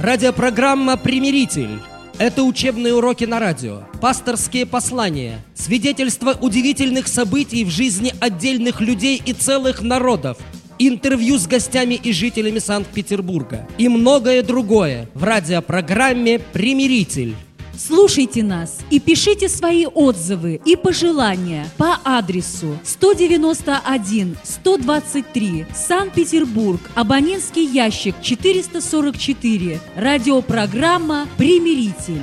Радиопрограмма «Примиритель». Это учебные уроки на радио, пасторские послания, свидетельства удивительных событий в жизни отдельных людей и целых народов, интервью с гостями и жителями Санкт-Петербурга и многое другое в радиопрограмме «Примиритель». Слушайте нас и пишите свои отзывы и пожелания по адресу 191-123, Санкт-Петербург, абонентский ящик 444, радиопрограмма «Примиритель».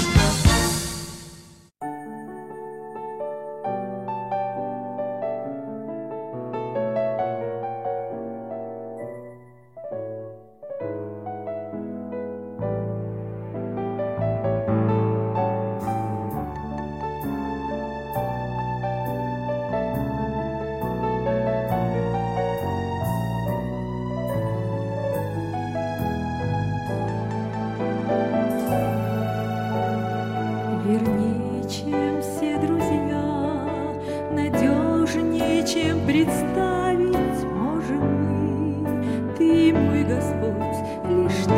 Вернее, чем все друзья, надежнее, чем представить можем мы. Ты, мой Господь, лишь Ты.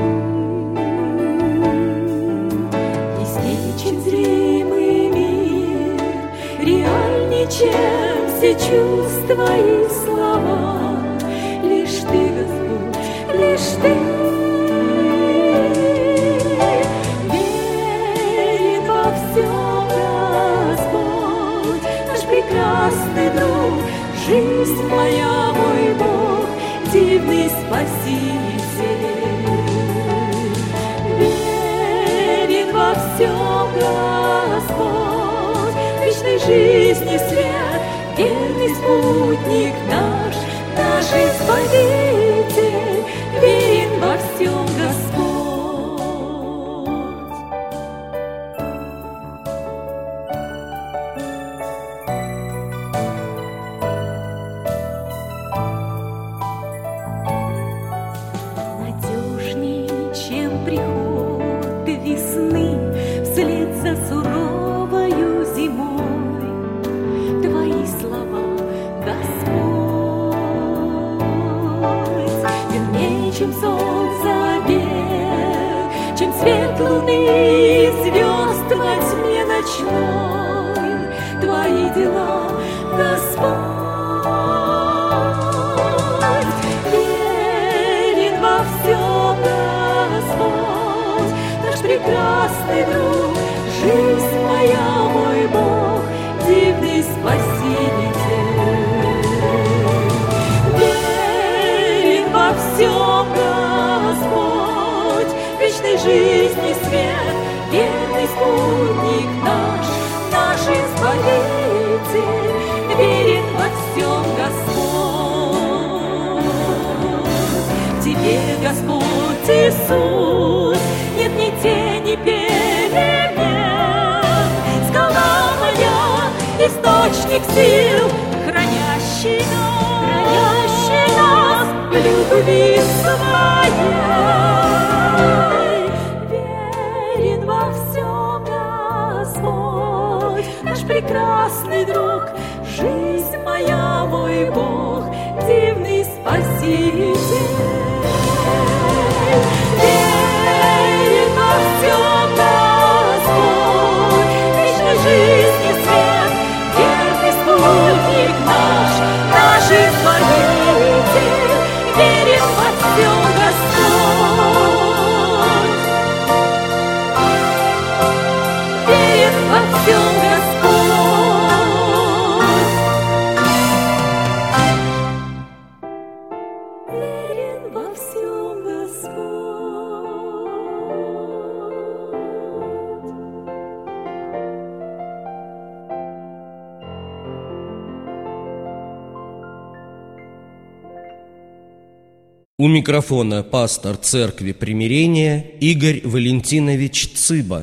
Яснее, чем зримый мир, реальнее, чем все чувства и слова. Лишь Ты, Господь, лишь Ты. Прекрасный друг, жизнь моя, мой Бог, дивный Спаситель. Верен во всем Господь, вечной жизни свет, верный спутник наш, наш Избавитель, верен во всем Господь. Чем солнце обед, чем свет луны и звезд во тьме ночной, Твои дела, Господь. Верен во всем Господь, наш прекрасный друг, жизнь моя, мой Бог, дивный Спаситель. Верен во всем Господь, вечной жизни свет, верный спутник наш, наш Избавитель, верен во всем Господь. Тебе, Господь Иисус, нет ни тени перемен, скала моя, источник сил, хранящий нас в любви своей. Верен во всем Господь, наш прекрасный друг, жизнь моя, мой Бог, дивный Спаситель. Верен во всем Господь, вечной жизни свет, верный спутник наш, наш Избавитель, верен во всем Господь. Верен во всем Господь. Верен во всем У микрофона пастор Церкви Примирения Игорь Валентинович Цыба.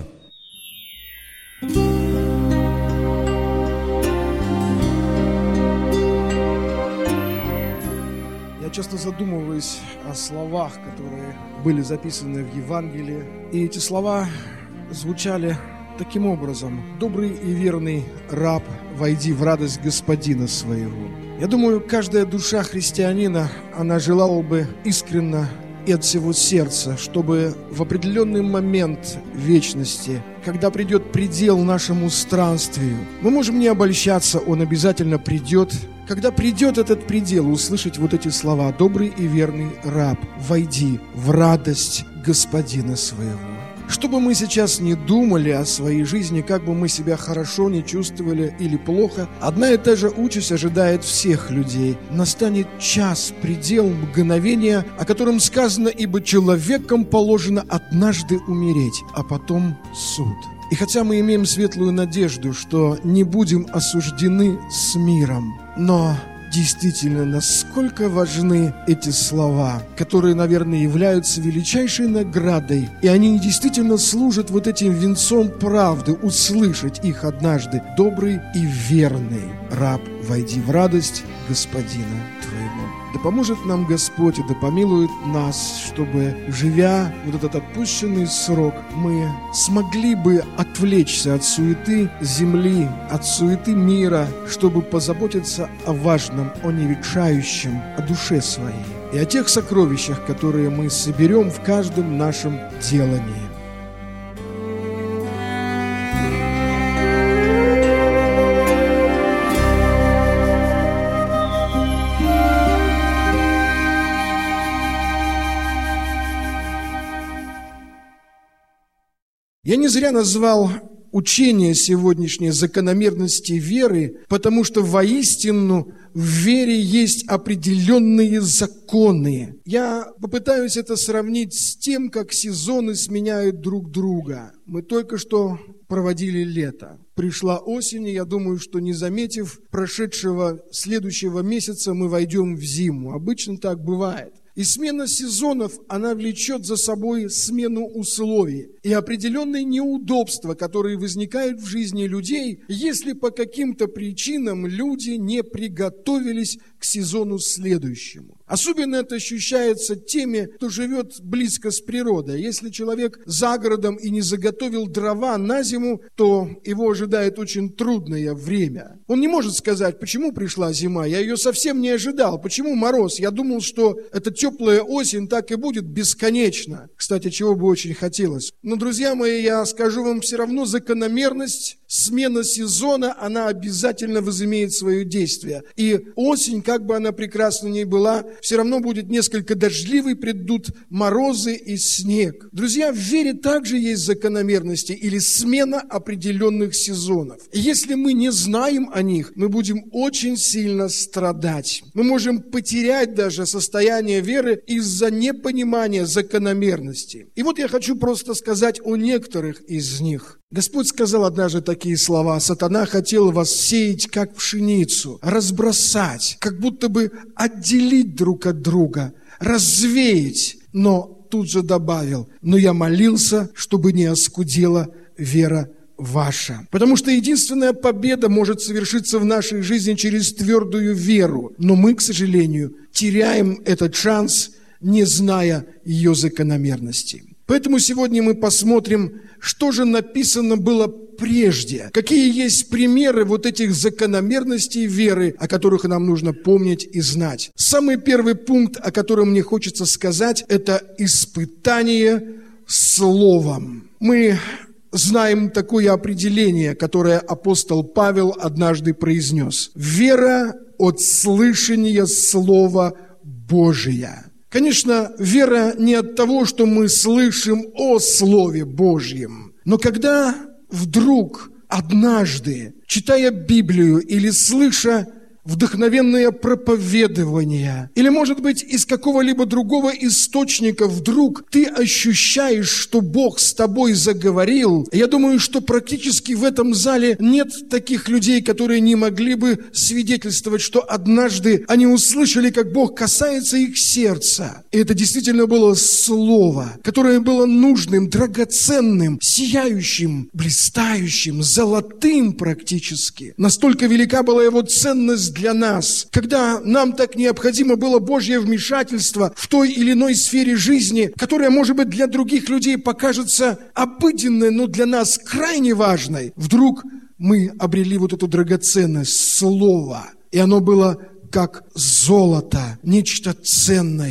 Я часто задумываюсь о словах, которые были записаны в Евангелии. И эти слова звучали таким образом: «Добрый и верный раб, войди в радость господина своего». Я думаю, каждая душа христианина, она желала бы искренно и от всего сердца, чтобы в определенный момент вечности, когда придет предел нашему странствию, мы можем не обольщаться, он обязательно придет. Когда придет этот предел, услышать вот эти слова: «Добрый и верный раб, войди в радость Господина своего». Что бы мы сейчас не думали о своей жизни, как бы мы себя хорошо не чувствовали или плохо, одна и та же участь ожидает всех людей. Настанет час, предел, мгновение, о котором сказано: «Ибо человеком положено однажды умереть, а потом суд». И хотя мы имеем светлую надежду, что не будем осуждены с миром, но действительно, насколько важны эти слова, которые, наверное, являются величайшей наградой, и они действительно служат вот этим венцом правды, услышать их однажды: «Добрый и верный раб, войди в радость Господина твоего». Да поможет нам Господь и да помилует нас, чтобы, живя вот этот отпущенный срок, мы смогли бы отвлечься от суеты земли, от суеты мира, чтобы позаботиться о важном, о неветшающем, о душе своей и о тех сокровищах, которые мы соберем в каждом нашем делании. Я не зря назвал учение сегодняшнее закономерности веры, потому что воистину в вере есть определенные законы. Я попытаюсь это сравнить с тем, как сезоны сменяют друг друга. Мы только что проводили лето. Пришла осень, и я думаю, что не заметив прошедшего следующего месяца, мы войдем в зиму. Обычно так бывает. И смена сезонов, она влечет за собой смену условий и определенные неудобства, которые возникают в жизни людей, если по каким-то причинам люди не приготовились к сезону следующему. Особенно это ощущается теми, кто живет близко с природой. Если человек за городом и не заготовил дрова на зиму, то его ожидает очень трудное время. Он не может сказать: почему пришла зима, я ее совсем не ожидал, почему мороз, я думал, что эта теплая осень так и будет бесконечно. Кстати, чего бы очень хотелось. Но, друзья мои, я скажу вам, все равно закономерность, смена сезона, она обязательно возымеет свое действие. И осень, как бы она прекрасна ни была, все равно будет несколько дождливой, придут морозы и снег. Друзья, в вере также есть закономерности или смена определенных сезонов. И если мы не знаем о них, мы будем очень сильно страдать. Мы можем потерять даже состояние веры из-за непонимания закономерностей. И вот я хочу просто сказать о некоторых из них. Господь сказал однажды такие слова: «Сатана хотел вас сеять, как пшеницу, разбросать, как будто бы отделить друг от друга, развеять». Но тут же добавил: «Но я молился, чтобы не оскудела вера ваша». Потому что единственная победа может совершиться в нашей жизни через твердую веру. Но мы, к сожалению, теряем этот шанс, не зная ее закономерности. Поэтому сегодня мы посмотрим, что же написано было прежде. Какие есть примеры вот этих закономерностей веры, о которых нам нужно помнить и знать. Самый первый пункт, о котором мне хочется сказать, это испытание словом. Мы знаем такое определение, которое апостол Павел однажды произнес: «Вера от слышания Слова Божия». Конечно, вера не от того, что мы слышим о Слове Божьем, но когда вдруг однажды, читая Библию или слыша вдохновенное проповедование, или, может быть, из какого-либо другого источника вдруг ты ощущаешь, что Бог с тобой заговорил. Я думаю, что практически в этом зале нет таких людей, которые не могли бы свидетельствовать, что однажды они услышали, как Бог касается их сердца. И это действительно было слово, которое было нужным, драгоценным, сияющим, блистающим, золотым практически. Настолько велика была его ценность для нас, когда нам так необходимо было Божье вмешательство в той или иной сфере жизни, которая, может быть, для других людей покажется обыденной, но для нас крайне важной. Вдруг мы обрели вот эту драгоценность слова, и оно было как золото, нечто ценное.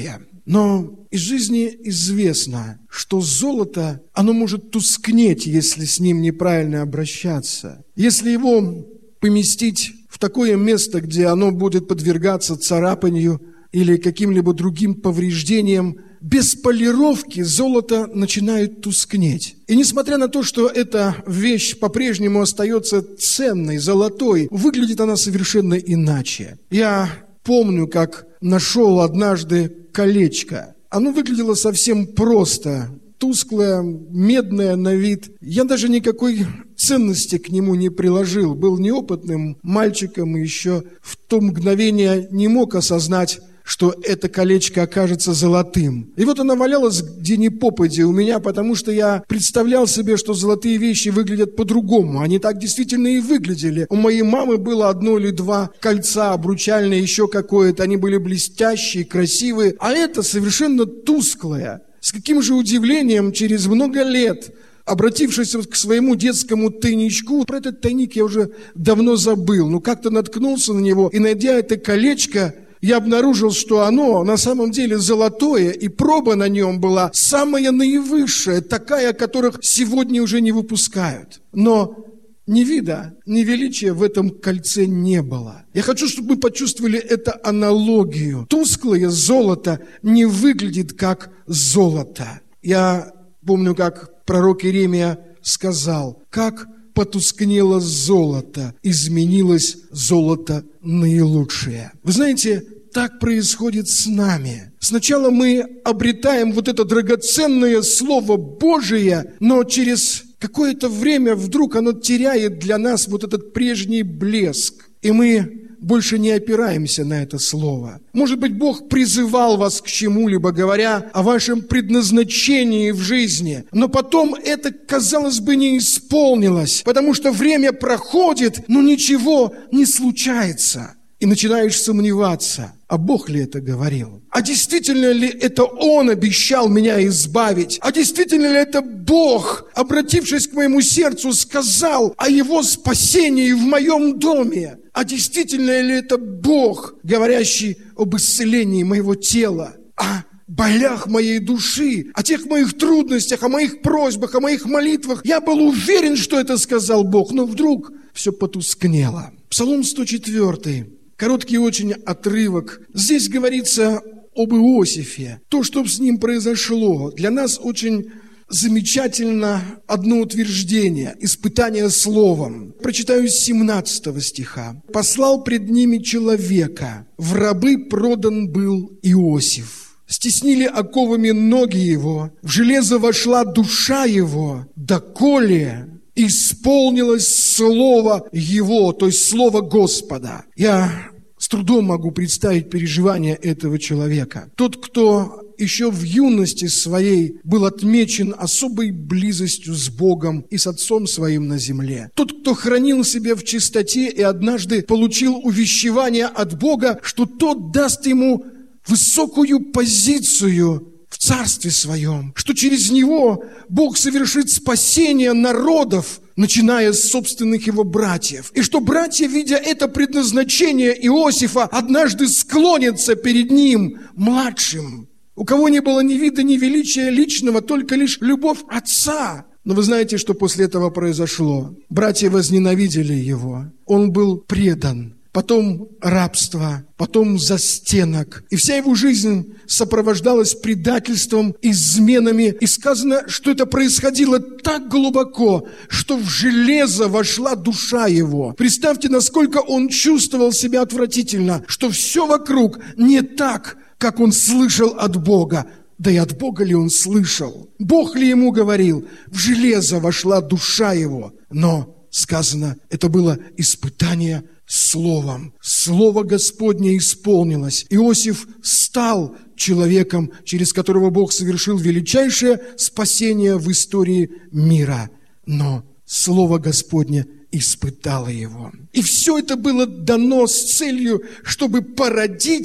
Но из жизни известно, что золото, оно может тускнеть, если с ним неправильно обращаться. Если его поместить в такое место, где оно будет подвергаться царапанию или каким-либо другим повреждениям, без полировки золото начинает тускнеть. И несмотря на то, что эта вещь по-прежнему остается ценной, золотой, выглядит она совершенно иначе. Я помню, как нашел однажды колечко. Оно выглядело совсем просто, тусклое, медное на вид. Я даже никакой ценности к нему не приложил. Был неопытным мальчиком и еще в то мгновение не мог осознать, что это колечко окажется золотым. И вот оно валялось где ни попадя у меня, потому что я представлял себе, что золотые вещи выглядят по-другому. Они так действительно и выглядели. У моей мамы было 1 или 2 кольца обручальные, еще какое-то. Они были блестящие, красивые. А это совершенно тусклое. С каким же удивлением через много лет, обратившись вот к своему детскому тайничку, про этот тайник я уже давно забыл, но как-то наткнулся на него, и, найдя это колечко, я обнаружил, что оно на самом деле золотое, и проба на нем была самая наивысшая, такая, которых сегодня уже не выпускают. Но ни вида, ни величия в этом кольце не было. Я хочу, чтобы вы почувствовали эту аналогию. Тусклое золото не выглядит как золото. Я помню, как пророк Иеремия сказал, как потускнело золото, изменилось золото наилучшее. Вы знаете, так происходит с нами. Сначала мы обретаем вот это драгоценное Слово Божие, но через какое-то время вдруг оно теряет для нас вот этот прежний блеск, и мы больше не опираемся на это слово. Может быть, Бог призывал вас к чему-либо, говоря о вашем предназначении в жизни, но потом это, казалось бы, не исполнилось, потому что время проходит, но ничего не случается. И начинаешь сомневаться, а Бог ли это говорил? А действительно ли это Он обещал меня избавить? А действительно ли это Бог, обратившись к моему сердцу, сказал о Его спасении в моем доме? А действительно ли это Бог, говорящий об исцелении моего тела, о болях моей души, о тех моих трудностях, о моих просьбах, о моих молитвах? Я был уверен, что это сказал Бог, но вдруг все потускнело. Псалом 104. Короткий очень отрывок. Здесь говорится об Иосифе. То, что с ним произошло. Для нас очень замечательно одно утверждение. Испытание словом. Прочитаю с 17 стиха. «Послал пред ними человека. В рабы продан был Иосиф. Стеснили оковами ноги его. В железо вошла душа его. Доколе исполнилось слово Его, то есть слово Господа». Я с трудом могу представить переживания этого человека. Тот, кто еще в юности своей был отмечен особой близостью с Богом и с Отцом Своим на земле. Тот, кто хранил себя в чистоте и однажды получил увещевание от Бога, что тот даст ему высокую позицию в Царстве Своем, что через него Бог совершит спасение народов, начиная с собственных его братьев. И что братья, видя это предназначение Иосифа, однажды склонятся перед ним, младшим, у кого не было ни вида, ни величия личного, только лишь любовь отца. Но вы знаете, что после этого произошло? Братья возненавидели его. Он был предан. Потом рабство, потом застенок. И вся его жизнь сопровождалась предательством, изменами. И сказано, что это происходило так глубоко, что в железо вошла душа его. Представьте, насколько он чувствовал себя отвратительно, что все вокруг не так, как он слышал от Бога. Да и от Бога ли он слышал? Бог ли ему говорил? В железо вошла душа его. Но, сказано, это было испытание словом. Слово Господне исполнилось. Иосиф стал человеком, через которого Бог совершил величайшее спасение в истории мира. Но Слово Господне испытало его. И все это было дано с целью, чтобы породить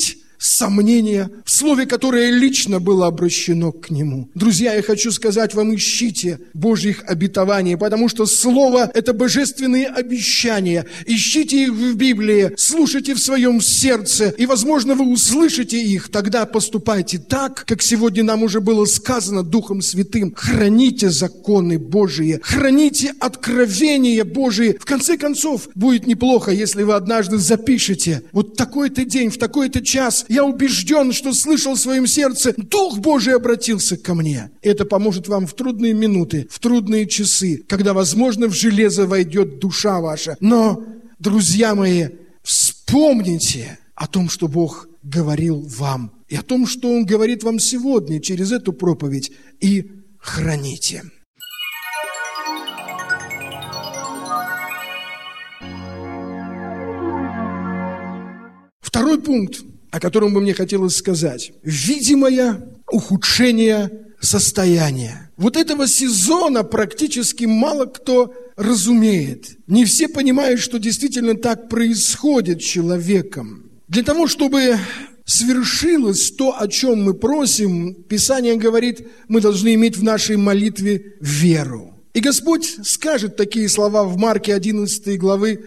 сомнения в слове, которое лично было обращено к нему. Друзья, я хочу сказать вам, ищите Божьих обетований, потому что слово – это божественные обещания. Ищите их в Библии, слушайте в своем сердце, и, возможно, вы услышите их. Тогда поступайте так, как сегодня нам уже было сказано Духом Святым. Храните законы Божьи, храните откровения Божьи. В конце концов, будет неплохо, если вы однажды запишете: вот такой-то день, в такой-то час я убежден, что слышал в своем сердце, Дух Божий обратился ко мне. Это поможет вам в трудные минуты, в трудные часы, когда, возможно, в железо войдет душа ваша. Но, друзья мои, вспомните о том, что Бог говорил вам, и о том, что Он говорит вам сегодня через эту проповедь, и храните. Второй пункт, о котором бы мне хотелось сказать. Видимое ухудшение состояния. Вот этого сезона практически мало кто разумеет. Не все понимают, что действительно так происходит с человеком. Для того, чтобы свершилось то, о чем мы просим, Писание говорит, мы должны иметь в нашей молитве веру. И Господь скажет такие слова в Марке 11 главы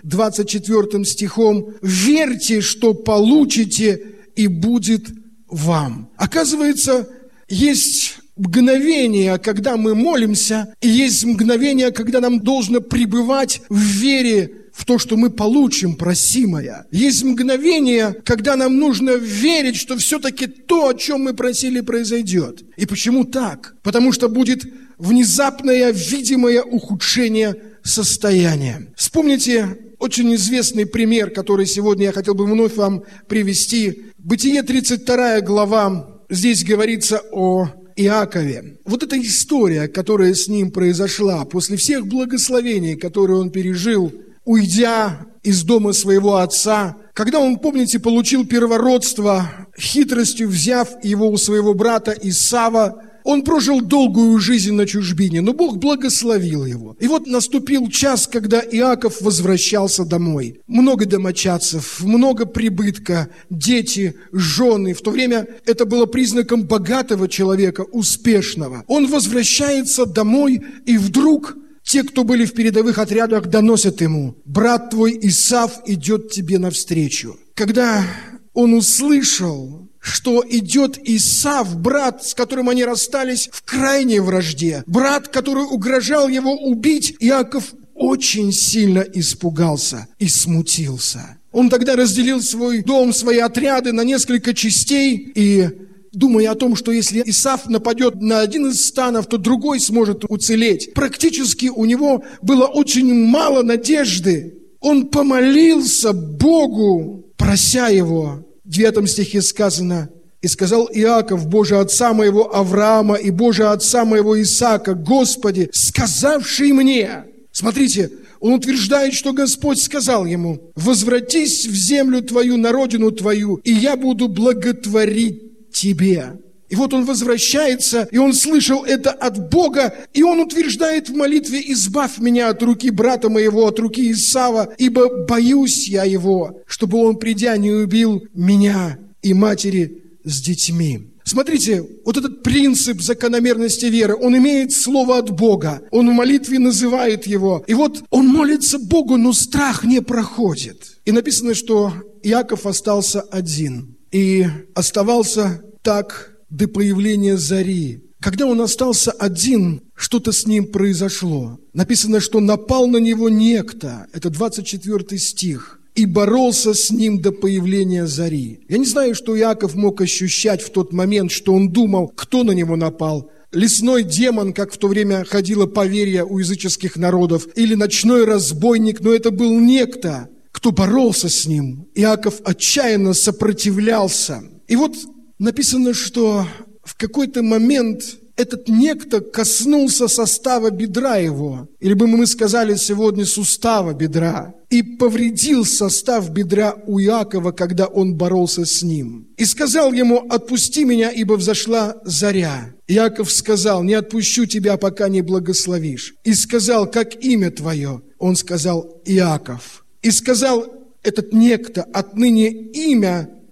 24 стихом: «Верьте, что получите, и будет вам». Оказывается, есть мгновение, когда мы молимся, и есть мгновение, когда нам должно пребывать в вере в то, что мы получим просимое. Есть мгновение, когда нам нужно верить, что все-таки то, о чем мы просили, произойдет. И почему так? Потому что будет внезапное, видимое ухудшение состояния. Вспомните очень известный пример, который сегодня я хотел бы вновь вам привести. Бытие 32 глава, здесь говорится о Иакове. Вот эта история, которая с ним произошла, после всех благословений, которые он пережил, уйдя из дома своего отца, когда он, помните, получил первородство, хитростью взяв его у своего брата Исава, он прожил долгую жизнь на чужбине, но Бог благословил его. И вот наступил час, когда Иаков возвращался домой. Много домочадцев, много прибытка, дети, жены. В то время это было признаком богатого человека, успешного. Он возвращается домой, и вдруг те, кто были в передовых отрядах, доносят ему: брат твой Исав идет тебе навстречу. Когда он услышал, что идет Исав, брат, с которым они расстались в крайней вражде, брат, который угрожал его убить, Иаков очень сильно испугался и смутился. Он тогда разделил свой дом, свои отряды на несколько частей и, думая о том, что если Исав нападет на один из станов, то другой сможет уцелеть, практически у него было очень мало надежды. Он помолился Богу, прося его. В 9 стихе сказано: «И сказал Иаков: Боже отца моего Авраама и Боже отца моего Исаака, Господи, сказавший мне». Смотрите, он утверждает, что Господь сказал ему: «Возвратись в землю твою, на родину твою, и я буду благотворить тебе». И вот он возвращается, и он слышал это от Бога, и он утверждает в молитве: «Избавь меня от руки брата моего, от руки Исава, ибо боюсь я его, чтобы он, придя, не убил меня и матери с детьми». Смотрите, вот этот принцип закономерности веры, он имеет слово от Бога, он в молитве называет его, и вот он молится Богу, но страх не проходит. И написано, что Иаков остался один, и оставался так до появления зари. Когда он остался один, что-то с ним произошло. Написано, что напал на него некто, это 24 стих, и боролся с ним до появления зари. Я не знаю, что Иаков мог ощущать в тот момент, что он думал, кто на него напал. Лесной демон, как в то время ходило поверье у языческих народов, или ночной разбойник, но это был некто, кто боролся с ним. Иаков отчаянно сопротивлялся. И вот написано, что в какой-то момент этот некто коснулся состава бедра его, или бы мы сказали сегодня сустава бедра, и повредил состав бедра у Иакова, когда он боролся с ним. И сказал ему: «Отпусти меня, ибо взошла заря». Иаков сказал: «Не отпущу тебя, пока не благословишь». И сказал: «Как имя твое?» Он сказал: «Иаков». И сказал этот некто: «Отныне имя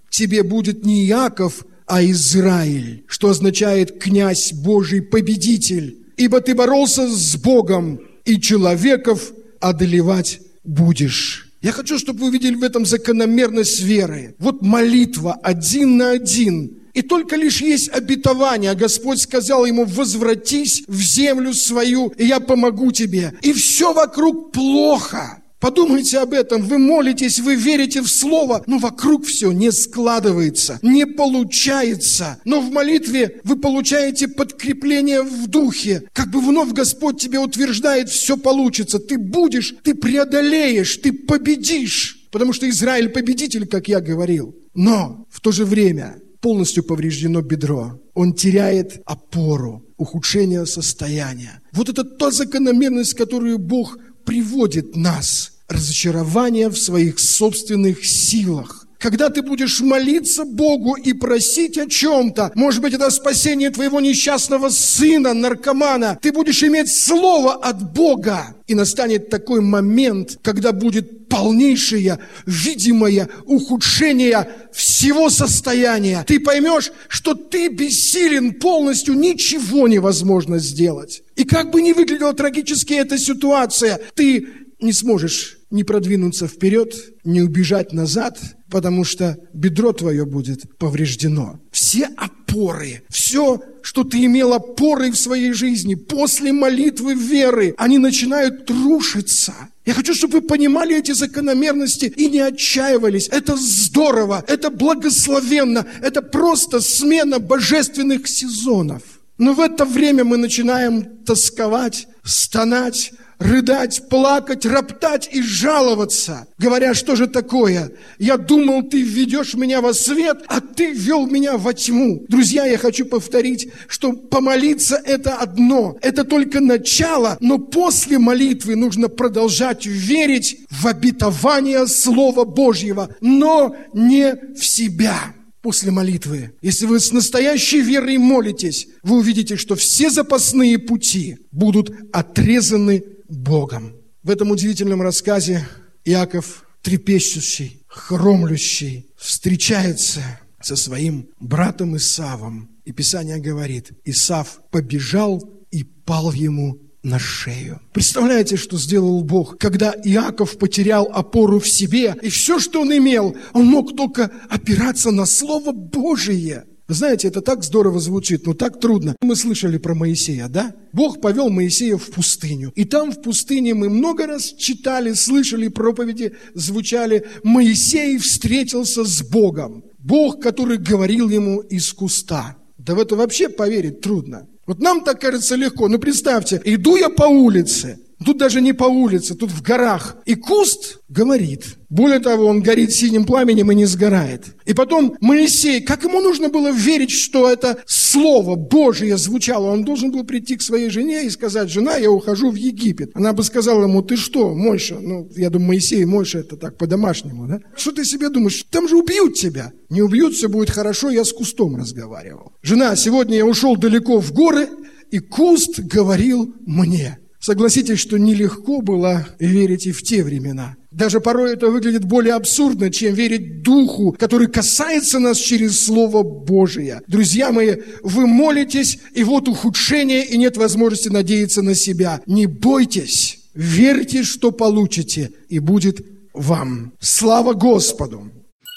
тебе будет не Иаков, а Израиль, что означает «князь Божий, победитель». Ибо ты боролся с Богом, и человеков одолевать будешь». Я хочу, чтобы вы увидели в этом закономерность веры. Вот молитва 1 на 1. И только лишь есть обетование. Господь сказал ему: возвратись в землю свою, и я помогу тебе. И все вокруг плохо. Подумайте об этом. Вы молитесь, вы верите в Слово, но вокруг все не складывается, не получается. Но в молитве вы получаете подкрепление в духе. Как бы вновь Господь тебе утверждает: все получится. Ты будешь, ты преодолеешь, ты победишь. Потому что Израиль победитель, как я говорил. Но в то же время полностью повреждено бедро. Он теряет опору, ухудшение состояния. Вот это та закономерность, которую Бог приводит нас. Разочарование в своих собственных силах. Когда ты будешь молиться Богу и просить о чем-то, может быть, это спасение твоего несчастного сына, наркомана, ты будешь иметь слово от Бога. И настанет такой момент, когда будет полнейшее, видимое ухудшение всего состояния. Ты поймешь, что ты бессилен полностью, ничего невозможно сделать. И как бы ни выглядела трагически эта ситуация, ты не сможешь ни продвинуться вперед, ни убежать назад, потому что бедро твое будет повреждено. Все опоры, все, что ты имел опорой в своей жизни, после молитвы веры, они начинают рушиться. Я хочу, чтобы вы понимали эти закономерности и не отчаивались. Это здорово, это благословенно, это просто смена божественных сезонов. Но в это время мы начинаем тосковать, стонать, рыдать, плакать, роптать и жаловаться, говоря: что же такое? Я думал, ты введешь меня во свет, а ты ввел меня во тьму. Друзья, я хочу повторить, что помолиться – это одно, это только начало, но после молитвы нужно продолжать верить в обетование Слова Божьего, но не в себя. После молитвы, если вы с настоящей верой молитесь, вы увидите, что все запасные пути будут отрезаны Богом. В этом удивительном рассказе Иаков, трепещущий, хромлющий, встречается со своим братом Исавом. И Писание говорит: Исав побежал и пал ему на шею. Представляете, что сделал Бог, когда Иаков потерял опору в себе, и все, что он имел, он мог только опираться на Слово Божие. Знаете, это так здорово звучит, но так трудно. Мы слышали про Моисея, да? Бог повел Моисея в пустыню. И там в пустыне мы много раз читали, слышали проповеди, звучали: Моисей встретился с Богом. Бог, который говорил ему из куста. Да в это вообще поверить трудно. Вот нам так кажется легко. Но представьте, иду я по улице. Тут даже не по улице, тут в горах. И куст говорит. Более того, он горит синим пламенем и не сгорает. И потом Моисей, как ему нужно было верить, что это Слово Божие звучало? Он должен был прийти к своей жене и сказать: жена, я ухожу в Египет. Она бы сказала ему: ты что, Мойша? Я думаю, Моисей и Мойша это так по-домашнему, да? Что ты себе думаешь? Там же убьют тебя. Не убьют, все будет хорошо, я с кустом разговаривал. Жена, сегодня я ушел далеко в горы, и куст говорил мне. Согласитесь, что нелегко было верить и в те времена. Даже порой это выглядит более абсурдно, чем верить Духу, который касается нас через Слово Божие. Друзья мои, вы молитесь, и вот ухудшение, и нет возможности надеяться на себя. Не бойтесь, верьте, что получите, и будет вам. Слава Господу!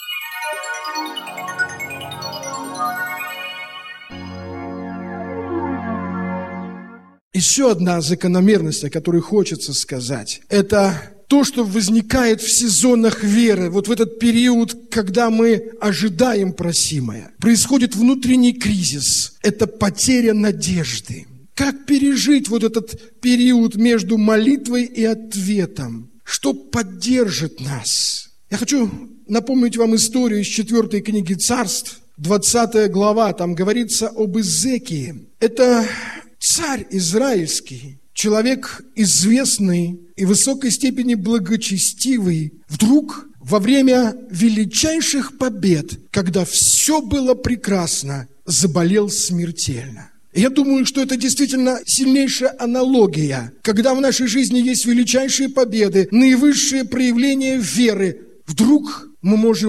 Еще одна закономерность, о которой хочется сказать, это то, что возникает в сезонах веры, вот в этот период, когда мы ожидаем просимое. Происходит внутренний кризис, это потеря надежды. Как пережить вот этот период между молитвой и ответом? Что поддержит нас? Я хочу напомнить вам историю из 4 книги Царств, 20 глава, там говорится об Изекии. Это царь израильский, человек известный и в высокой степени благочестивый, вдруг во время величайших побед, когда все было прекрасно, заболел смертельно. Я думаю, что это действительно сильнейшая аналогия. Когда в нашей жизни есть величайшие победы, наивысшие проявления веры, вдруг мы можем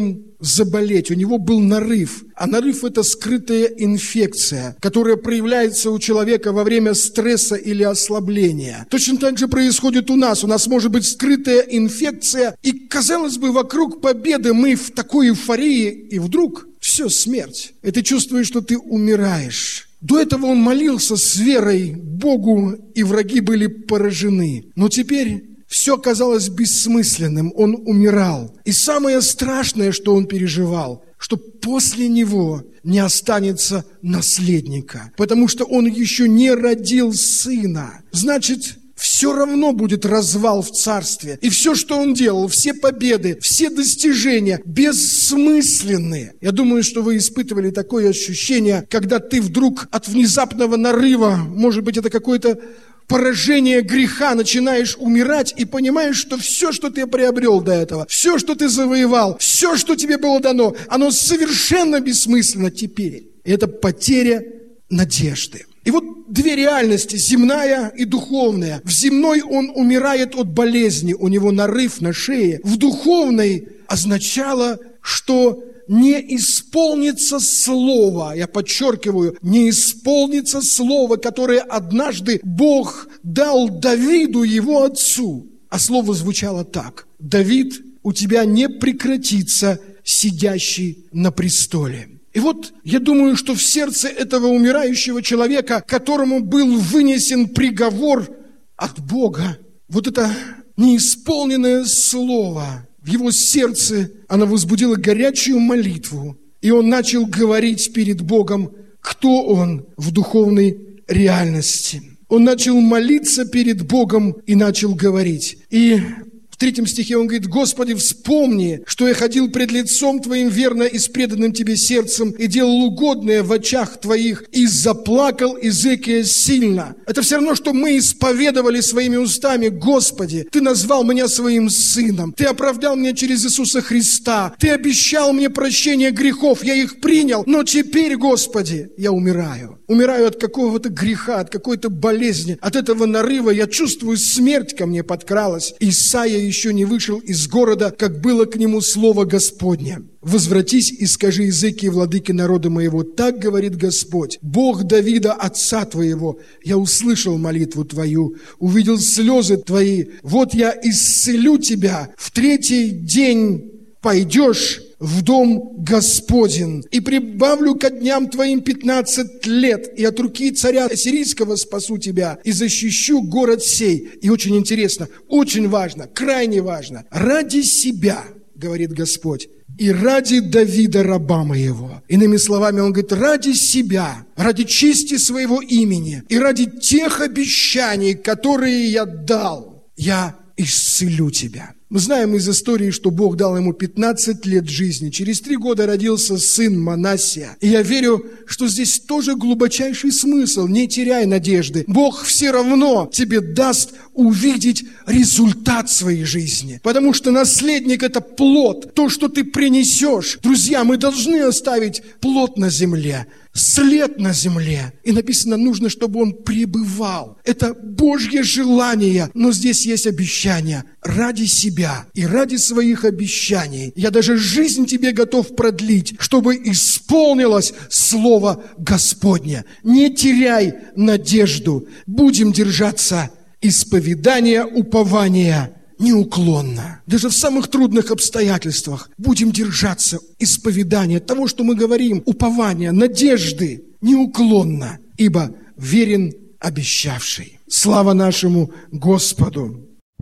заболеть, у него был нарыв. А нарыв – это скрытая инфекция, которая проявляется у человека во время стресса или ослабления. Точно так же происходит у нас. У нас может быть скрытая инфекция, и, казалось бы, вокруг победы мы в такой эйфории, и вдруг все, смерть. И ты чувствуешь, что ты умираешь. До этого он молился с верой Богу, и враги были поражены. Но теперь все казалось бессмысленным, он умирал. И самое страшное, что он переживал, что после него не останется наследника, потому что он еще не родил сына. Значит, все равно будет развал в царстве. И все, что он делал, все победы, все достижения бессмысленные. Я думаю, что вы испытывали такое ощущение, когда ты вдруг от внезапного нарыва, может быть, это какое-то поражение греха, начинаешь умирать и понимаешь, что все, что ты приобрел до этого, все, что ты завоевал, все, что тебе было дано, оно совершенно бессмысленно теперь. Это потеря надежды. И вот две реальности, земная и духовная. В земной он умирает от болезни, у него нарыв на шее. В духовной означало, что не исполнится слово, я подчеркиваю, не исполнится слово, которое однажды Бог дал Давиду, его отцу. А слово звучало так: «Давид, у тебя не прекратится сидящий на престоле». И вот я думаю, что в сердце этого умирающего человека, которому был вынесен приговор от Бога, вот это неисполненное слово, в его сердце оно возбудило горячую молитву, и он начал говорить перед Богом, кто он в духовной реальности. Он начал молиться перед Богом и начал говорить. И в 3 стихе он говорит: «Господи, вспомни, что я ходил пред лицом Твоим верно и с преданным Тебе сердцем, и делал угодное в очах Твоих, и заплакал Иезекия сильно». Это все равно, что мы исповедовали своими устами: «Господи, Ты назвал меня своим сыном, Ты оправдал меня через Иисуса Христа, Ты обещал мне прощение грехов, я их принял, но теперь, Господи, я умираю». Умираю от какого-то греха, от какой-то болезни, от этого нарыва. Я чувствую, смерть ко мне подкралась. Исайя еще не вышел из города, как было к нему слово Господне. «Возвратись и скажи Иезекии, владыке народа моего, так говорит Господь, Бог Давида, отца твоего, я услышал молитву твою, увидел слезы твои, вот я исцелю тебя, в 3-й день пойдешь в дом Господень, и прибавлю ко дням твоим 15 лет, и от руки царя ассирийского спасу тебя, и защищу город сей». И очень интересно, очень важно, крайне важно, ради себя, говорит Господь, и ради Давида, раба моего. Иными словами, он говорит, ради себя, ради чести своего имени, и ради тех обещаний, которые я дал, я исцелю тебя. Мы знаем из истории, что Бог дал ему 15 лет жизни. Через 3 года родился сын Манассия. И я верю, что здесь тоже глубочайший смысл. Не теряй надежды. Бог все равно тебе даст увидеть результат своей жизни. Потому что наследник – это плод. То, что ты принесешь. Друзья, мы должны оставить плод на земле, след на земле. И написано, нужно, чтобы он пребывал. Это Божье желание. Но здесь есть обещание. Ради себя и ради своих обещаний я даже жизнь тебе готов продлить, чтобы исполнилось Слово Господне. Не теряй надежду. Будем держаться исповедания, упования неуклонно. Даже в самых трудных обстоятельствах будем держаться исповедания того, что мы говорим, упования, надежды неуклонно, ибо верен обещавший. Слава нашему Господу!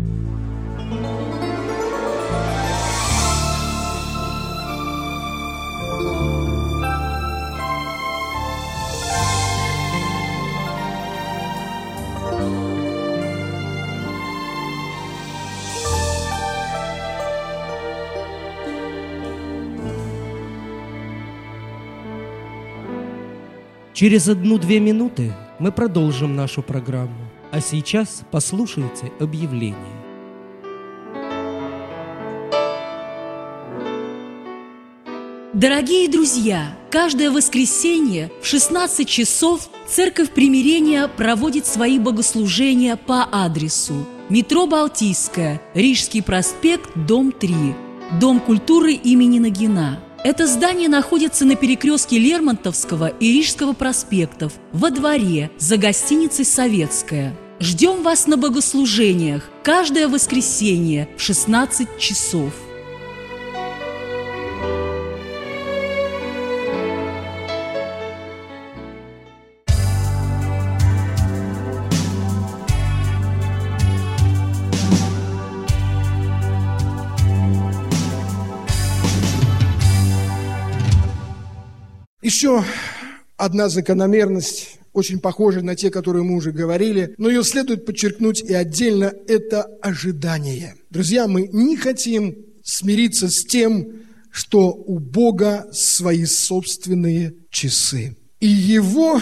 Через 1-2 минуты мы продолжим нашу программу. А сейчас послушайте объявление. Дорогие друзья, каждое воскресенье в 16 часов Церковь Примирения проводит свои богослужения по адресу: метро Балтийская, Рижский проспект, дом 3, Дом культуры имени Нагина. Это здание находится на перекрестке Лермонтовского и Рижского проспектов, во дворе, за гостиницей «Советская». Ждем вас на богослужениях каждое воскресенье в 16 часов. Еще одна закономерность, очень похожа на те, которые мы уже говорили, но ее следует подчеркнуть и отдельно – это ожидание. Друзья, мы не хотим смириться с тем, что у Бога свои собственные часы. И Его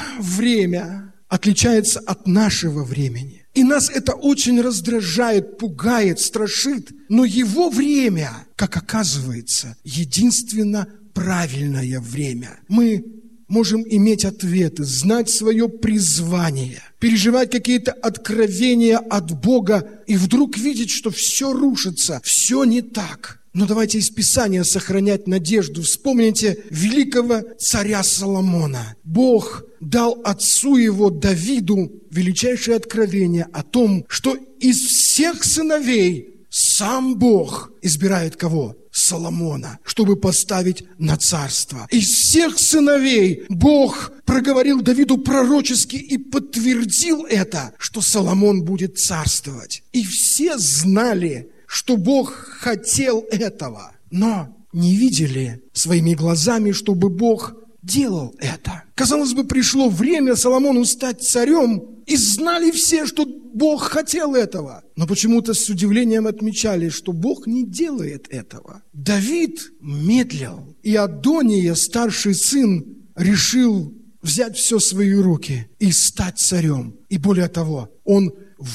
время отличается от нашего времени. И нас это очень раздражает, пугает, страшит. Но Его время, как оказывается, единственно правильное время. Мы можем иметь ответы, знать свое призвание, переживать какие-то откровения от Бога и вдруг видеть, что все рушится, все не так. Но давайте из Писания сохранять надежду. Вспомните великого царя Соломона. Бог дал отцу его Давиду величайшее откровение о том, что из всех сыновей сам Бог избирает кого? Соломона, чтобы поставить на царство. Из всех сыновей Бог проговорил Давиду пророчески и подтвердил это, что Соломон будет царствовать. И все знали, что Бог хотел этого, но не видели своими глазами, чтобы Бог делал это. Казалось бы, пришло время Соломону стать царем, и знали все, что Бог хотел этого. Но почему-то с удивлением отмечали, что Бог не делает этого. Давид медлил, и Адония, старший сын, решил взять все в свои руки и стать царем. И более того, он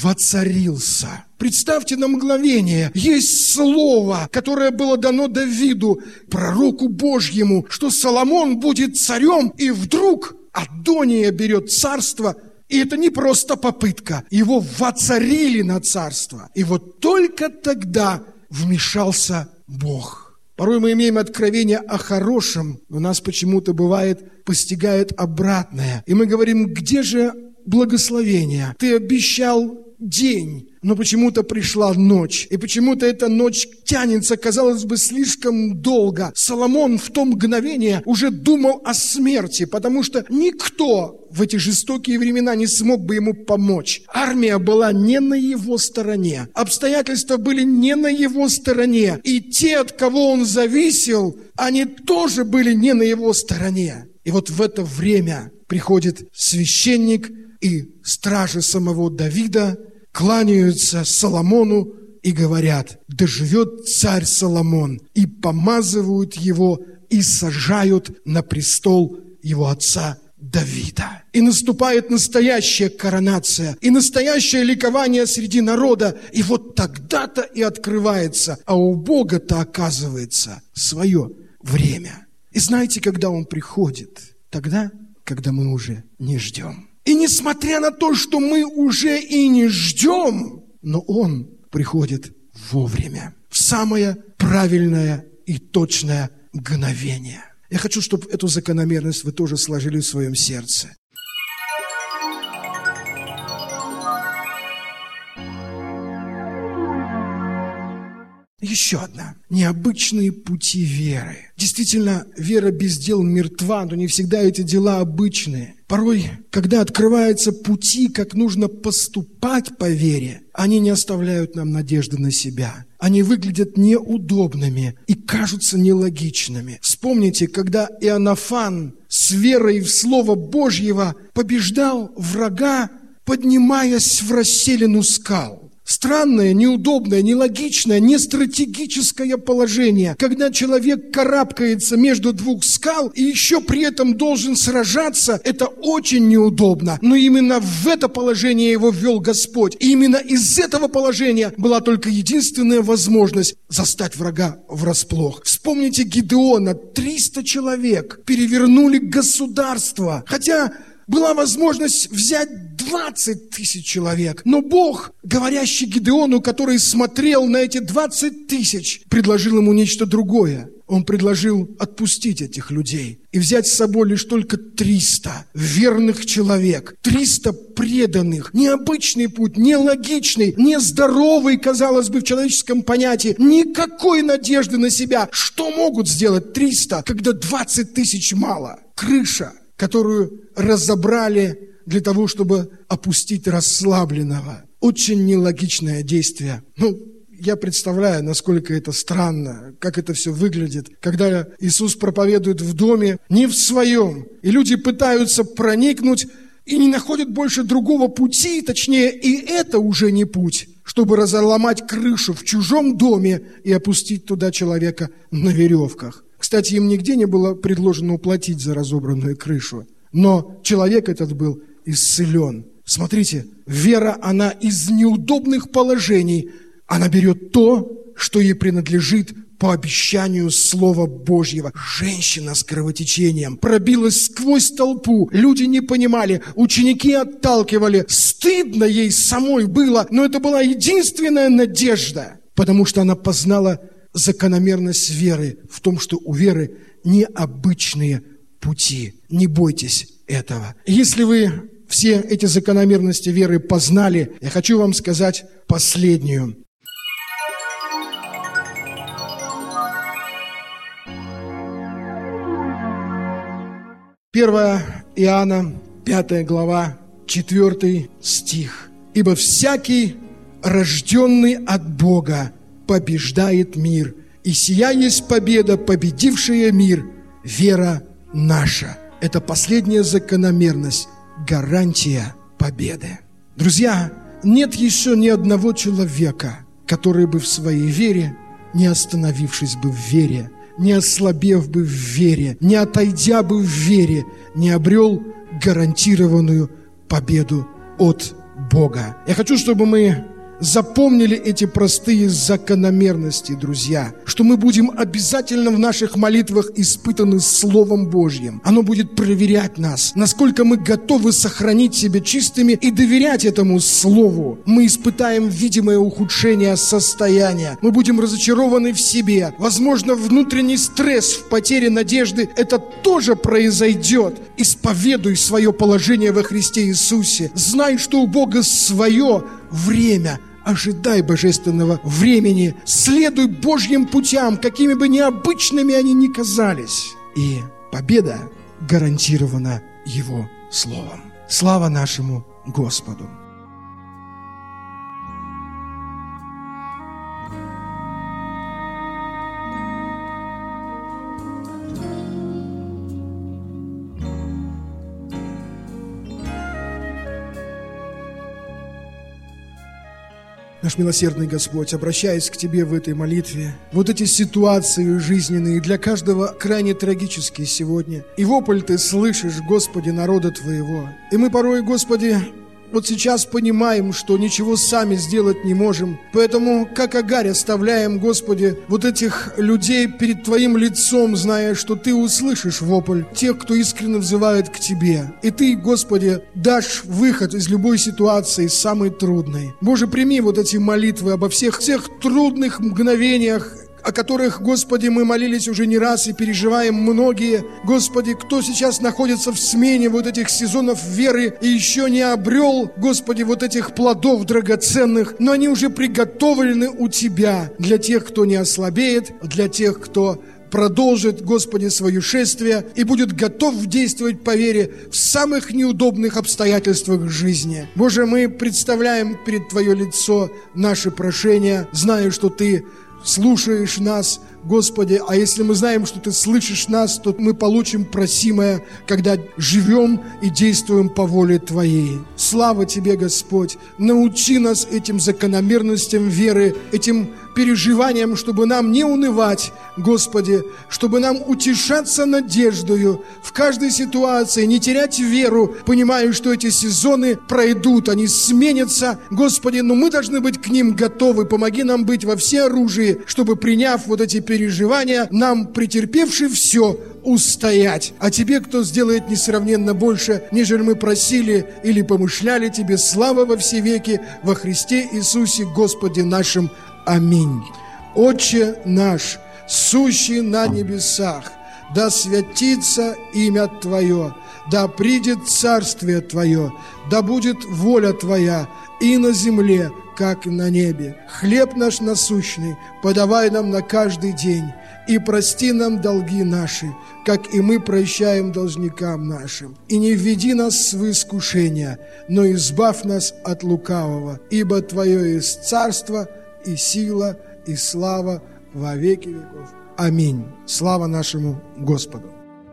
воцарился. Представьте на мгновение, есть слово, которое было дано Давиду, пророку Божьему, что Соломон будет царем, и вдруг Адония берет царство. И это не просто попытка. Его воцарили на царство. И вот только тогда вмешался Бог. Порой мы имеем откровение о хорошем, но нас почему-то бывает постигает обратное. И мы говорим, где же благословение? Ты обещал день, но почему-то пришла ночь. И почему-то эта ночь тянется, казалось бы, слишком долго. Соломон в то мгновение уже думал о смерти, потому что никто в эти жестокие времена не смог бы ему помочь. Армия была не на его стороне. Обстоятельства были не на его стороне. И те, от кого он зависел, они тоже были не на его стороне. И вот в это время приходит священник и стражи самого Давида, кланяются Соломону и говорят: да живет царь Соломон, и помазывают его, и сажают на престол его отца Давида. И наступает настоящая коронация, и настоящее ликование среди народа, и вот тогда-то и открывается, а у Бога-то оказывается свое время. И знаете, когда Он приходит? Тогда, когда мы уже не ждем. И несмотря на то, что мы уже и не ждем, но Он приходит вовремя, в самое правильное и точное мгновение. Я хочу, чтобы эту закономерность вы тоже сложили в своем сердце. Еще одна. Необычные пути веры. Действительно, вера без дел мертва, но не всегда эти дела обычные. Порой, когда открываются пути, как нужно поступать по вере, они не оставляют нам надежды на себя. Они выглядят неудобными и кажутся нелогичными. Вспомните, когда Иоаннафан с верой в Слово Божьего побеждал врага, поднимаясь в расселину скал. Странное, неудобное, нелогичное, нестратегическое положение, когда человек карабкается между двух скал и еще при этом должен сражаться, это очень неудобно. Но именно в это положение его ввел Господь. И именно из этого положения была только единственная возможность застать врага врасплох. Вспомните Гидеона, 300 человек перевернули государство, хотя Была возможность взять 20 тысяч человек. Но Бог, говорящий Гидеону, который смотрел на эти 20 тысяч, предложил ему нечто другое. Он предложил отпустить этих людей и взять с собой лишь только 300 верных человек, 300 преданных. Необычный путь, нелогичный, нездоровый, казалось бы, в человеческом понятии. Никакой надежды на себя. Что могут сделать 300, когда 20 тысяч мало? Крыша, которую разобрали для того, чтобы опустить расслабленного. Очень нелогичное действие. Я представляю, насколько это странно, как это все выглядит, когда Иисус проповедует в доме, не в своем, и люди пытаются проникнуть и не находят больше другого пути, точнее, и это уже не путь, чтобы разломать крышу в чужом доме и опустить туда человека на веревках. Кстати, им нигде не было предложено уплатить за разобранную крышу, но человек этот был исцелен. Смотрите, вера, она из неудобных положений, она берет то, что ей принадлежит по обещанию Слова Божьего. Женщина с кровотечением пробилась сквозь толпу. Люди не понимали, ученики отталкивали. Стыдно ей самой было, но это была единственная надежда, потому что она познала закономерность веры в том, что у веры необычные пути. Не бойтесь этого. Если вы все эти закономерности веры познали, я хочу вам сказать последнюю. 1 Иоанна, 5 глава, 4 стих. «Ибо всякий, рожденный от Бога, побеждает мир, и сия есть победа, победившая мир, вера наша». Это последняя закономерность, гарантия победы. Друзья, нет еще ни одного человека, который бы в своей вере, не остановившись бы в вере, не ослабев бы в вере, не отойдя бы в вере, не обрел гарантированную победу от Бога. Я хочу, чтобы мы запомнили эти простые закономерности, друзья, что мы будем обязательно в наших молитвах испытаны Словом Божьим. Оно будет проверять нас, насколько мы готовы сохранить себя чистыми и доверять этому Слову. Мы испытаем видимое ухудшение состояния. Мы будем разочарованы в себе. Возможно, внутренний стресс в потере надежды. Это тоже произойдет. Исповедуй свое положение во Христе Иисусе. Знай, что у Бога свое время. Ожидай божественного времени. Следуй Божьим путям, какими бы необычными они ни казались. И победа гарантирована Его Словом. Слава нашему Господу! Наш милосердный Господь, обращаясь к Тебе в этой молитве, вот эти ситуации жизненные для каждого крайне трагические сегодня. И вопль Ты слышишь, Господи, народа Твоего. И мы порой, Господи, вот сейчас понимаем, что ничего сами сделать не можем. Поэтому, как Агарь, оставляем, Господи, вот этих людей перед Твоим лицом, зная, что Ты услышишь вопль тех, кто искренне взывает к Тебе. И Ты, Господи, дашь выход из любой ситуации, самой трудной. Боже, прими вот эти молитвы обо всех тех трудных мгновениях, о которых, Господи, мы молились уже не раз и переживаем многие. Господи, кто сейчас находится в смене вот этих сезонов веры и еще не обрел, Господи, вот этих плодов драгоценных, но они уже приготовлены у Тебя для тех, кто не ослабеет, для тех, кто продолжит, Господи, свое шествие и будет готов действовать по вере в самых неудобных обстоятельствах жизни. Боже, мы представляем перед Твое лицо наши прошения, зная, что Ты слушаешь нас, Господи, а если мы знаем, что Ты слышишь нас, то мы получим просимое, когда живем и действуем по воле Твоей. Слава Тебе, Господь! Научи нас этим закономерностям веры, этим переживаниям, чтобы нам не унывать, Господи, чтобы нам утешаться надеждою в каждой ситуации, не терять веру, понимая, что эти сезоны пройдут, они сменятся, Господи, но мы должны быть к ним готовы. Помоги нам быть во всеоружии, чтобы, приняв вот эти переживания, переживания, нам, претерпевши все, устоять. А тебе, кто сделает несравненно больше, нежели мы просили или помышляли, тебе слава во все веки во Христе Иисусе Господе нашим. Аминь. Отче наш, сущий на небесах, да святится имя Твое, да придет царствие Твое, да будет воля Твоя и на земле, как и на небе. Хлеб наш насущный подавай нам на каждый день, и прости нам долги наши, как и мы прощаем должникам нашим. И не введи нас в искушение, но избавь нас от лукавого, ибо Твое есть царство и сила и слава во веки веков. Аминь. Слава нашему Господу.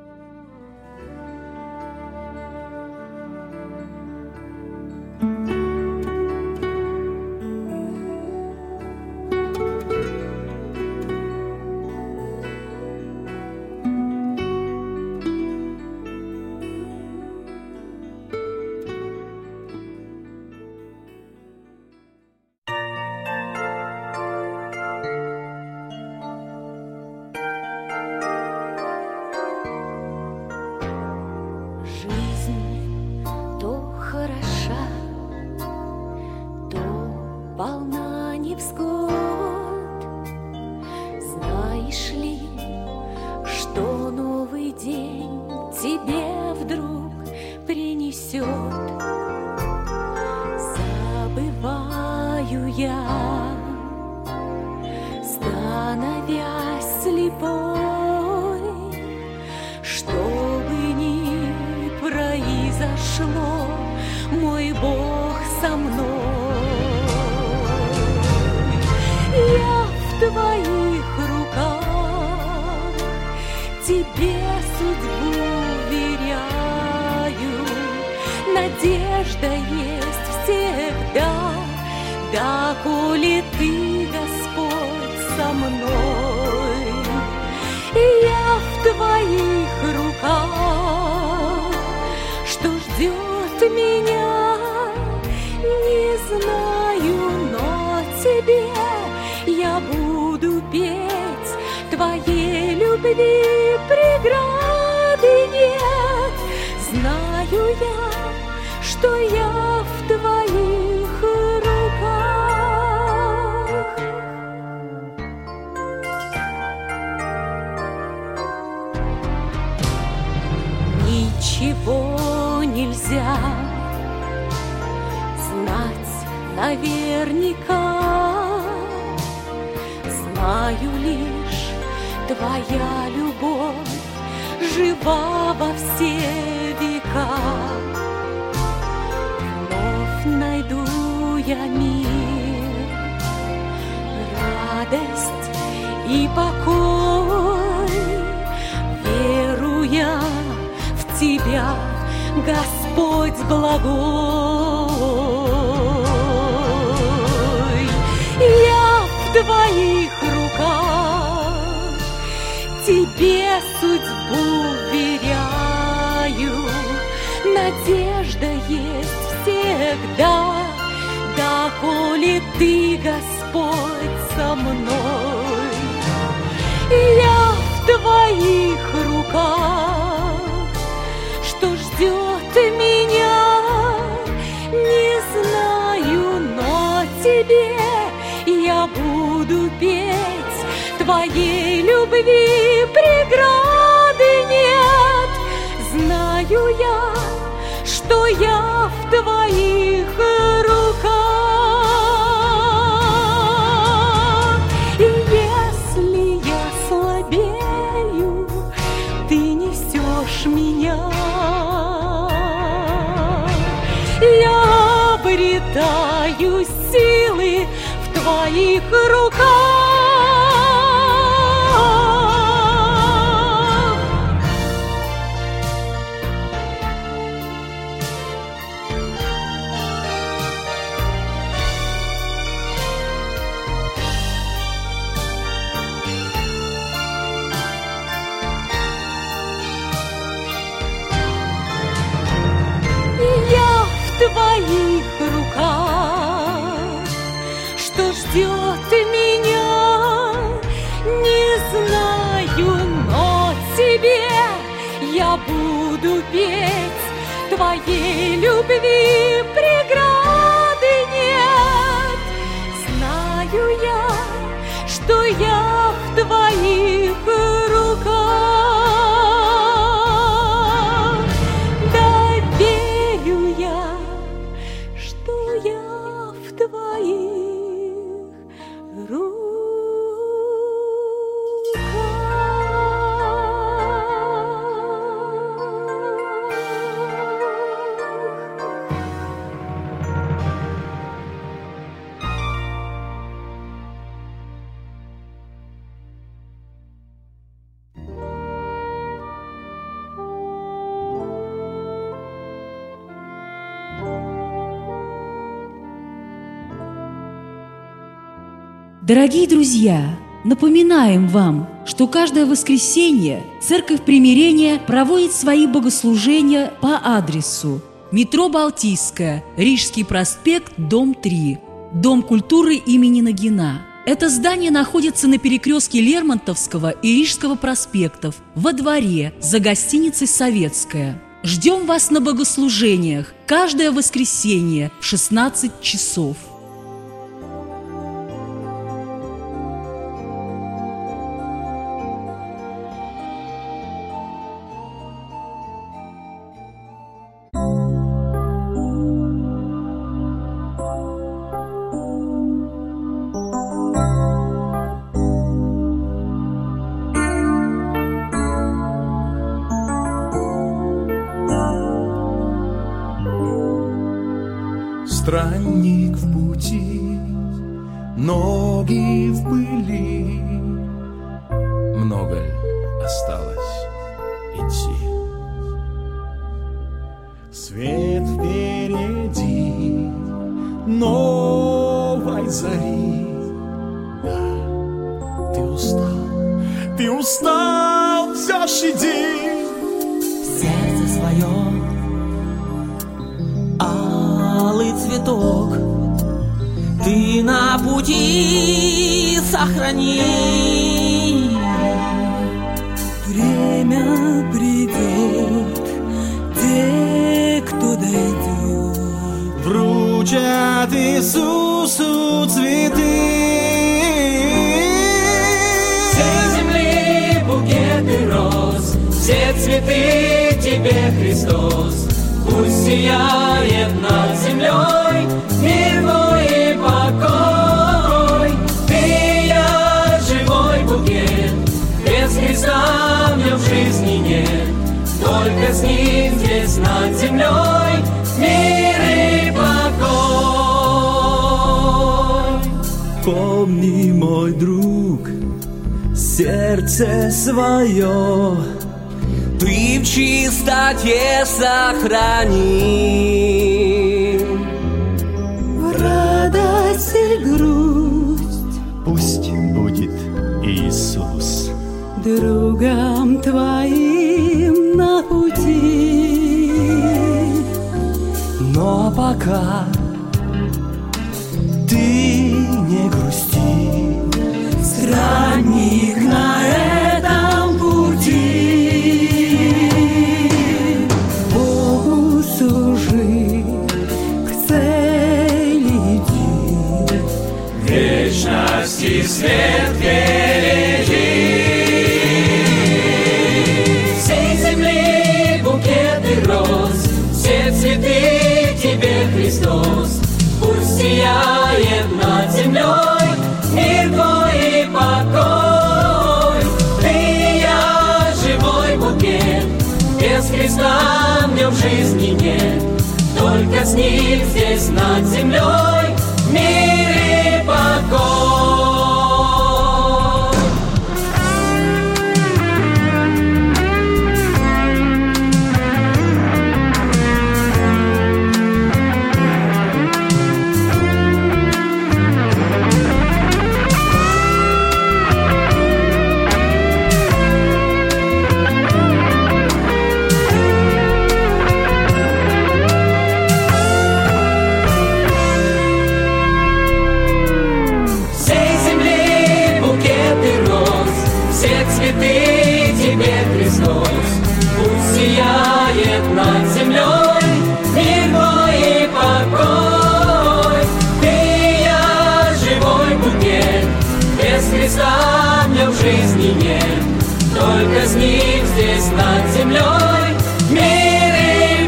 Ничего нельзя знать наверняка. Знаю лишь, Твоя любовь жива во все века. Вновь найду я мир, радость и покой, веруя в Тебя, Господь благой. Я в Твоих руках, Тебе судьбу веряю. Надежда есть всегда, доколе Ты, Господь, со мной. Я в Твоих руках, что ждет меня, не знаю, но Тебе я буду петь. Твоей любви преграды нет. Знаю я, что я в Твоих руках. И если я слабею, Ты несешь меня. Я обретаю силы в Твоих руках. В Твоих руках, что ждет меня, не я буду петь, твоей любви преграды нет. Знаю я, что я в твоих руках. Да верю я, что я в твоих руках. Дорогие друзья, напоминаем вам, что каждое воскресенье Церковь Примирения проводит свои богослужения по адресу: метро Балтийская, Рижский проспект, дом 3, Дом культуры имени Нагина. Это здание находится на перекрестке Лермонтовского и Рижского проспектов, во дворе, за гостиницей «Советская». Ждем вас на богослужениях каждое воскресенье в 16 часов. Странник в пути, ноги в пыли, много ль осталось идти? Свет впереди новой зари. Да, ты устал, все ж иди. Сердце свое алый цветок ты на пути сохрани. Время придет, те, кто дойдет, вручат Иисусу цветы. Всей земли букеты роз, все цветы тебе, Христос. Пусть сияет над землей мир твой и покой. Ты и я живой букет, без Христа мне в жизни нет. Только с ним здесь над землей мир и покой. помни, мой друг, сердце свое ты в чистоте сохрани. Радость и грусть Пусть будет Иисус другом твоим на пути. Но пока ты не грусти, Странник на этом пути. Богу служи, к цели иди. Вечности свет впереди. Всей земли букеты роз, все цветы тебе, Христос. Пусть сияет над землей мир твой и покой. Ты и я живой букет, без Христа мне в жизни нет. Только с ним здесь над землей мир и покой. Всей над землей, мир твой и покой. Ты и я живой букет, без Христа мне в жизни нет, только с ним здесь над землей мир и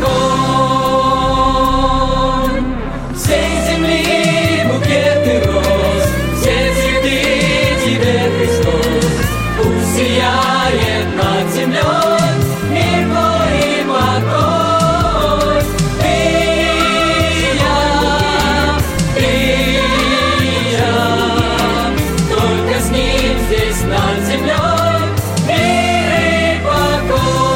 покой. Всей земли букеты роз, все цветы тебе, Христос, пусть сияет над землей мир твой и покой. Ты и я, только с ним здесь над землей мир и покой.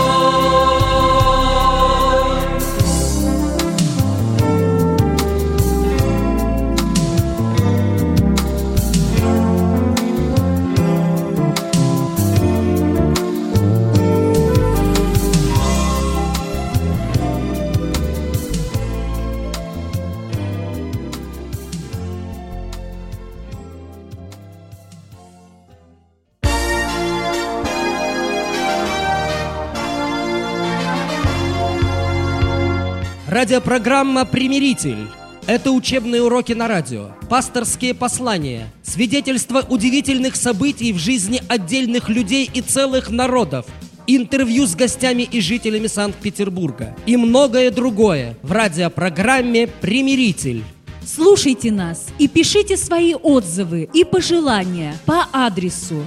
Радиопрограмма «Примиритель». Это учебные уроки на радио, пасторские послания, свидетельства удивительных событий в жизни отдельных людей и целых народов, интервью с гостями и жителями Санкт-Петербурга и многое другое в радиопрограмме «Примиритель». Слушайте нас и пишите свои отзывы и пожелания по адресу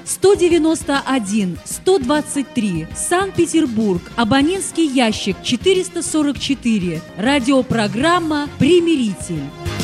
191-123, Санкт-Петербург, абонентский ящик 444, радиопрограмма «Примиритель».